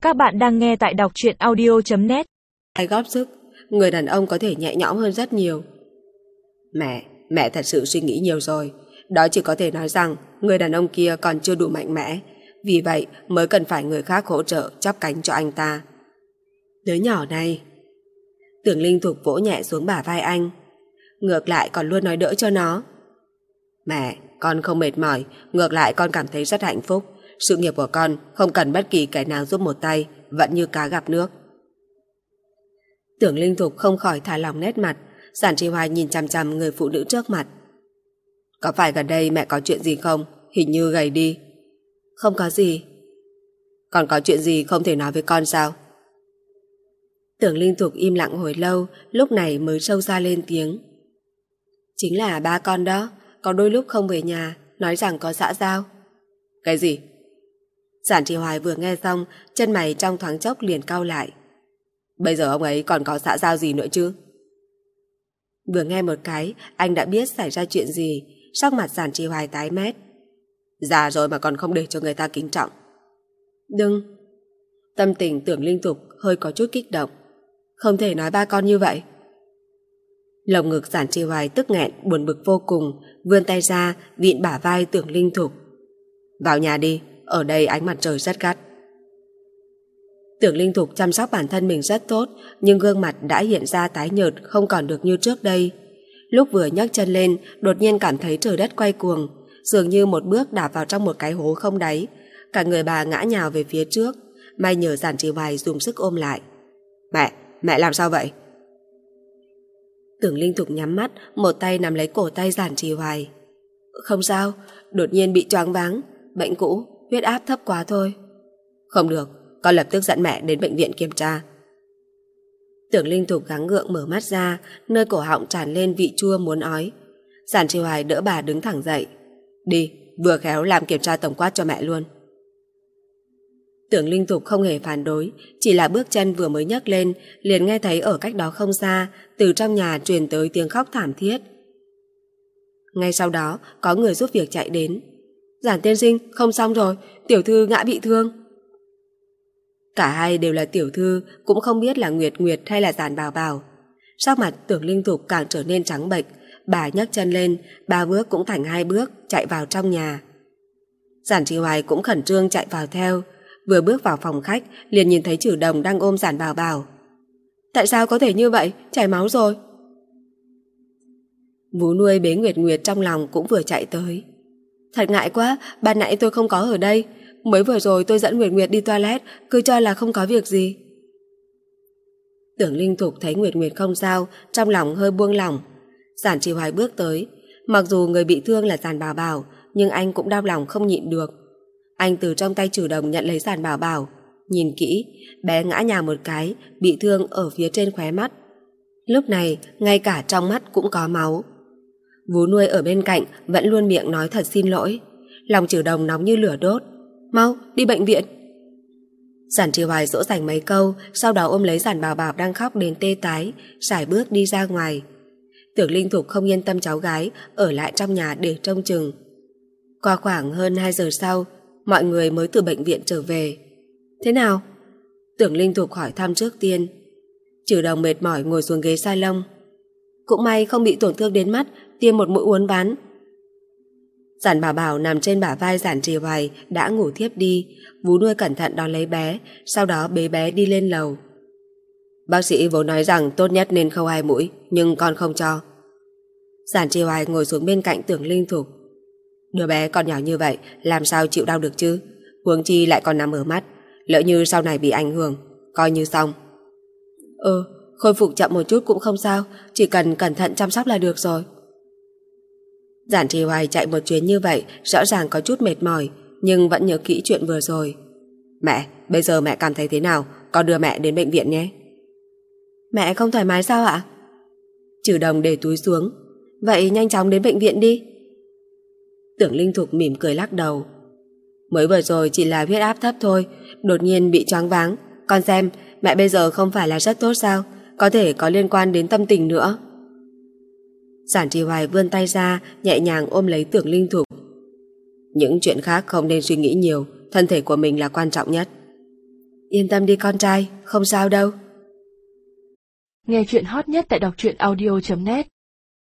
Các bạn đang nghe tại đọc truyện audio.net. Ai góp sức, người đàn ông có thể nhẹ nhõm hơn rất nhiều. Mẹ thật sự suy nghĩ nhiều rồi. Đó chỉ có thể nói rằng người đàn ông kia còn chưa đủ mạnh mẽ, vì vậy mới cần phải người khác hỗ trợ chắp cánh cho anh ta. Đứa nhỏ này. Tưởng Linh Thục vỗ nhẹ xuống bả vai anh. Ngược lại còn luôn nói đỡ cho nó. Mẹ, con không mệt mỏi, ngược lại con cảm thấy rất hạnh phúc. Sự nghiệp của con không cần bất kỳ kẻ nào giúp một tay, vẫn như cá gặp nước. Tưởng Linh Thục không khỏi thả lỏng nét mặt. Giản Trì Hoài nhìn chằm chằm người phụ nữ trước mặt. Có phải gần đây mẹ có chuyện gì không? Hình như gầy đi. Không có gì. Còn có chuyện gì không thể nói với con sao? Tưởng Linh Thục im lặng hồi lâu, lúc này mới sâu xa lên tiếng. Chính là ba con đó, có đôi lúc không về nhà, nói rằng có xã giao. Cái gì? Giản Trì Hoài vừa nghe xong, chân mày trong thoáng chốc liền cau lại. Bây giờ ông ấy còn có xã giao gì nữa chứ? Vừa nghe một cái, anh đã biết xảy ra chuyện gì, sắc mặt Giản Trì Hoài tái mét. Già rồi mà còn không để cho người ta kính trọng. Đừng. Tâm tình Tưởng Linh Thục hơi có chút kích động. Không thể nói ba con như vậy. Lồng ngực Giản Trì Hoài tức nghẹn buồn bực vô cùng, vươn tay ra vịn bả vai Tưởng Linh Thục. Vào nhà đi, ở đây ánh mặt trời rất gắt. Tưởng Linh Thục chăm sóc bản thân mình rất tốt, nhưng gương mặt đã hiện ra tái nhợt, không còn được như trước đây. Lúc vừa nhấc chân lên, đột nhiên cảm thấy trời đất quay cuồng, dường như một bước đạp vào trong một cái hố không đáy. Cả người bà ngã nhào về phía trước, may nhờ Giản Trì Hoài dùng sức ôm lại. Mẹ làm sao vậy? Tưởng Linh Thục nhắm mắt, một tay nắm lấy cổ tay Giản Trì Hoài. Không sao, đột nhiên bị choáng váng, bệnh cũ, huyết áp thấp quá thôi. Không được, con lập tức dẫn mẹ đến bệnh viện kiểm tra. Tưởng Linh Thục gắng gượng mở mắt ra, nơi cổ họng tràn lên vị chua muốn ói. Giản Trì Hoài đỡ bà đứng thẳng dậy. Đi, vừa khéo làm kiểm tra tổng quát cho mẹ luôn. Tưởng Linh Thục không hề phản đối, chỉ là bước chân vừa mới nhấc lên, liền nghe thấy ở cách đó không xa, từ trong nhà truyền tới tiếng khóc thảm thiết. Ngay sau đó, có người giúp việc chạy đến. Giản tiên sinh, không xong rồi, tiểu thư ngã bị thương. Cả hai đều là tiểu thư, cũng không biết là Nguyệt Nguyệt hay là Giản Bảo Bảo. Sắc mặt Tưởng Linh Thục càng trở nên trắng bệch, bà nhấc chân lên, 3 bước cũng thành 2 bước, chạy vào trong nhà. Giản Trì Hoài cũng khẩn trương chạy vào theo, vừa bước vào phòng khách liền nhìn thấy Trử Đồng đang ôm Giản Bảo Bảo. Tại sao có thể như vậy, chảy máu rồi. Vú nuôi bế Nguyệt Nguyệt trong lòng cũng vừa chạy tới. Thật ngại quá, ban nãy tôi không có ở đây. Mới vừa rồi tôi dẫn Nguyệt Nguyệt đi toilet, cứ cho là không có việc gì. Tưởng Linh Thục thấy Nguyệt Nguyệt không sao, trong lòng hơi buông lỏng. Giản Trì Hoài bước tới. Mặc dù người bị thương là Giản Bảo Bảo, nhưng anh cũng đau lòng không nhịn được. Anh từ trong tay Trử Đồng nhận lấy Giản Bảo Bảo. Nhìn kỹ, bé ngã nhào một cái, bị thương ở phía trên khóe mắt. Lúc này, ngay cả trong mắt cũng có máu. Vú nuôi ở bên cạnh vẫn luôn miệng nói thật xin lỗi. Lòng Trử Đồng nóng như lửa đốt. Mau, đi bệnh viện. Giản Trì Hoài dỗ dành mấy câu, sau đó ôm lấy Giản Bảo Bảo đang khóc đến tê tái, sải bước đi ra ngoài. Tưởng Linh Thục không yên tâm cháu gái ở lại trong nhà để trông chừng. Qua khoảng hơn 2 giờ sau, mọi người mới từ bệnh viện trở về. Thế nào? Tưởng Linh Thục hỏi thăm trước tiên. Trử Đồng mệt mỏi ngồi xuống ghế salon. Cũng may không bị tổn thương đến mắt, tiêm một mũi uốn ván. Giản Bảo Bảo nằm trên bả vai Giản Trì Hoài đã ngủ thiếp đi. Vú nuôi cẩn thận đón lấy bé, sau đó bế bé đi lên lầu. Bác sĩ vốn nói rằng tốt nhất nên khâu 2 mũi, nhưng con không cho. Giản Trì Hoài ngồi xuống bên cạnh Tưởng Linh Thục. Đứa bé còn nhỏ như vậy, làm sao chịu đau được chứ? Huống chi lại còn nằm ở mắt, lỡ như sau này bị ảnh hưởng, coi như xong. Khôi phục chậm một chút cũng không sao, chỉ cần cẩn thận chăm sóc là được rồi. Giản Trì Hoài chạy một chuyến như vậy rõ ràng có chút mệt mỏi, nhưng vẫn nhớ kỹ chuyện vừa rồi. Mẹ, bây giờ mẹ cảm thấy thế nào? Con đưa mẹ đến bệnh viện nhé. Mẹ không thoải mái sao ạ? Trử Đồng để túi xuống. Vậy nhanh chóng đến bệnh viện đi. Tưởng Linh Thục mỉm cười lắc đầu. Mới vừa rồi chỉ là huyết áp thấp thôi, đột nhiên bị choáng váng. Con xem, mẹ bây giờ không phải là rất tốt sao? Có thể có liên quan đến tâm tình nữa. Giản Trì Hoài vươn tay ra, nhẹ nhàng ôm lấy Tưởng Linh Thục. Những chuyện khác không nên suy nghĩ nhiều, thân thể của mình là quan trọng nhất. Yên tâm đi con trai, không sao đâu. Nghe chuyện hot nhất tại đọc truyện audio.net